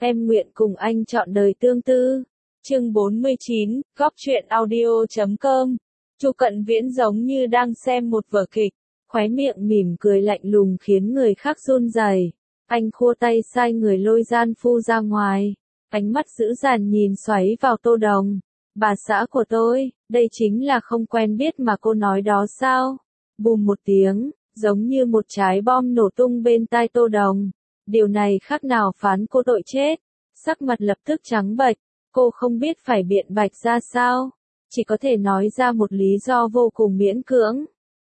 em nguyện cùng anh trọn đời tương tư. Chương 49, Góc truyện audio.com. Chu Cận Viễn giống như đang xem một vở kịch, khóe miệng mỉm cười lạnh lùng khiến người khác run rẩy. Anh khua tay sai người lôi Gian Phu ra ngoài, ánh mắt dữ dằn nhìn xoáy vào Tô Đồng. Bà xã của tôi, đây chính là không quen biết mà cô nói đó sao? Bùm một tiếng, giống như một trái bom nổ tung bên tai Tô Đồng. Điều này khác nào phán cô tội chết. Sắc mặt lập tức trắng bệch, cô không biết phải biện bạch ra sao, chỉ có thể nói ra một lý do vô cùng miễn cưỡng.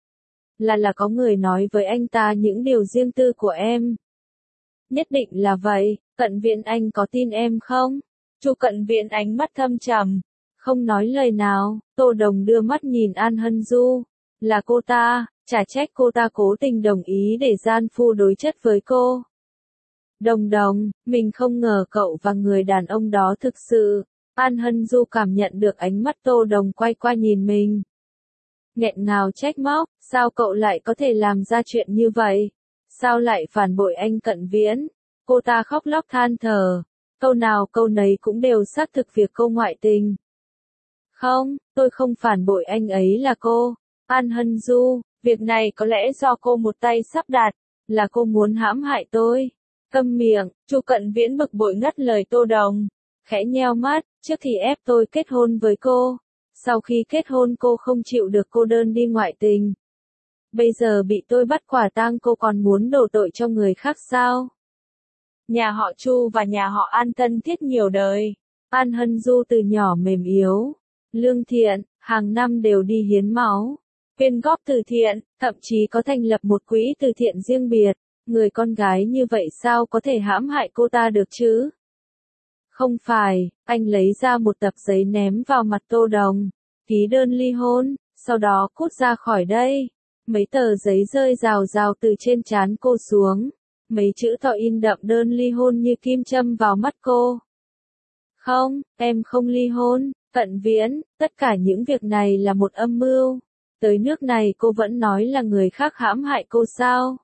Là có người nói với anh ta những điều riêng tư của em. Nhất định là vậy, Cận Viễn anh có tin em không? Chu Cận Viễn ánh mắt thâm trầm, không nói lời nào. Tô Đồng đưa mắt nhìn An Hân Du. Là cô ta, chả trách cô ta cố tình đồng ý để Gian Phu đối chất với cô. Đồng, mình không ngờ cậu và người đàn ông đó thực sự. An Hân Du cảm nhận được ánh mắt Tô Đồng quay qua nhìn mình. Nghẹn ngào trách móc, sao cậu lại có thể làm ra chuyện như vậy? Sao lại phản bội anh Cận Viễn? Cô ta khóc lóc than thở, câu nào câu nấy cũng đều xác thực việc cô ngoại tình. Không, tôi không phản bội anh ấy là cô. An Hân Du, việc này có lẽ do cô một tay sắp đặt, là cô muốn hãm hại tôi. Câm miệng, Chu Cận Viễn bực bội ngắt lời Tô Đồng, khẽ nheo mắt, trước thì ép tôi kết hôn với cô, sau khi kết hôn cô không chịu được cô đơn đi ngoại tình. Bây giờ bị tôi bắt quả tang cô còn muốn đổ tội cho người khác sao? Nhà họ Chu và nhà họ An thân thiết nhiều đời. An Hân Du từ nhỏ mềm yếu, lương thiện, hàng năm đều đi hiến máu, quyên góp từ thiện, thậm chí có thành lập một quỹ từ thiện riêng biệt. Người con gái như vậy sao có thể hãm hại cô ta được chứ? Không phải, anh lấy ra một tập giấy ném vào mặt Tô Đồng, ký đơn ly hôn, sau đó cút ra khỏi đây. Mấy tờ giấy rơi rào rào từ trên trán cô xuống, mấy chữ to in đậm đơn ly hôn như kim châm vào mắt cô. Không, em không ly hôn, Cận Viễn, tất cả những việc này là một âm mưu. Tới nước này cô vẫn nói là người khác hãm hại cô sao?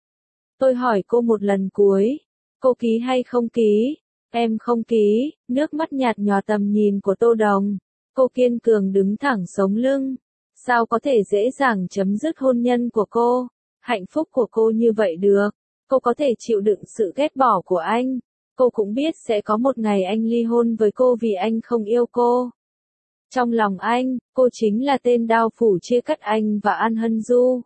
Tôi hỏi cô một lần cuối, cô ký hay không ký? Em không ký. Nước mắt nhạt nhòa tầm nhìn của Tô Đồng. Cô kiên cường đứng thẳng sống lưng. Sao có thể dễ dàng chấm dứt hôn nhân của cô, hạnh phúc của cô như vậy được? Cô có thể chịu đựng sự ghét bỏ của anh. Cô cũng biết sẽ có một ngày anh ly hôn với cô vì anh không yêu cô. Trong lòng anh, cô chính là tên đao phủ chia cắt anh và An Hân Du.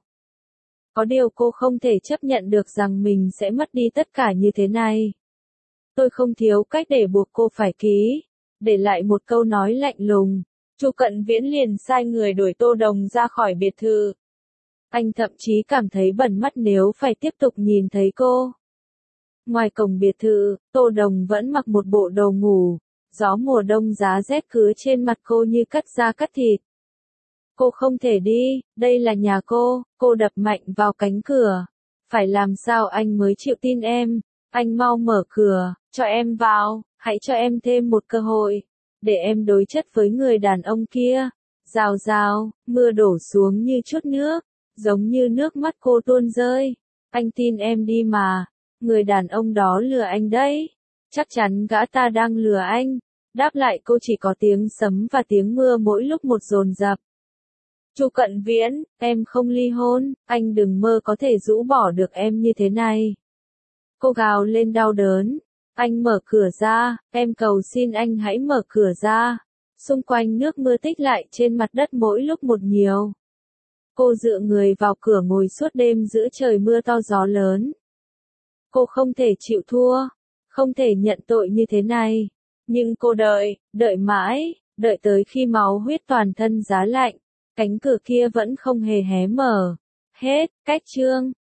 Có điều cô không thể chấp nhận được rằng mình sẽ mất đi tất cả như thế này. Tôi không thiếu cách để buộc cô phải ký. Để lại một câu nói lạnh lùng, Chu Cận Viễn liền sai người đuổi Tô Đồng ra khỏi biệt thự. Anh thậm chí cảm thấy bẩn mắt nếu phải tiếp tục nhìn thấy cô. Ngoài cổng biệt thự, Tô Đồng vẫn mặc một bộ đồ ngủ. Gió mùa đông giá rét cứ trên mặt cô như cắt da cắt thịt. Cô không thể đi, đây là nhà cô đập mạnh vào cánh cửa. Phải làm sao anh mới chịu tin em? Anh mau mở cửa, cho em vào, hãy cho em thêm một cơ hội, để em đối chất với người đàn ông kia. Rào rào, mưa đổ xuống như chút nước, giống như nước mắt cô tuôn rơi. Anh tin em đi mà, người đàn ông đó lừa anh đấy. Chắc chắn gã ta đang lừa anh. Đáp lại cô chỉ có tiếng sấm và tiếng mưa mỗi lúc một dồn dập. Chu Cận Viễn, em không ly hôn, anh đừng mơ có thể rũ bỏ được em như thế này. Cô gào lên đau đớn. Anh mở cửa ra, em cầu xin anh hãy mở cửa ra. Xung quanh nước mưa tích lại trên mặt đất mỗi lúc một nhiều. Cô dựa người vào cửa ngồi suốt đêm giữa trời mưa to gió lớn. Cô không thể chịu thua, không thể nhận tội như thế này. Nhưng cô đợi mãi, đợi tới khi máu huyết toàn thân giá lạnh. Cánh cửa kia vẫn không hề hé mở. Hết, cách chương.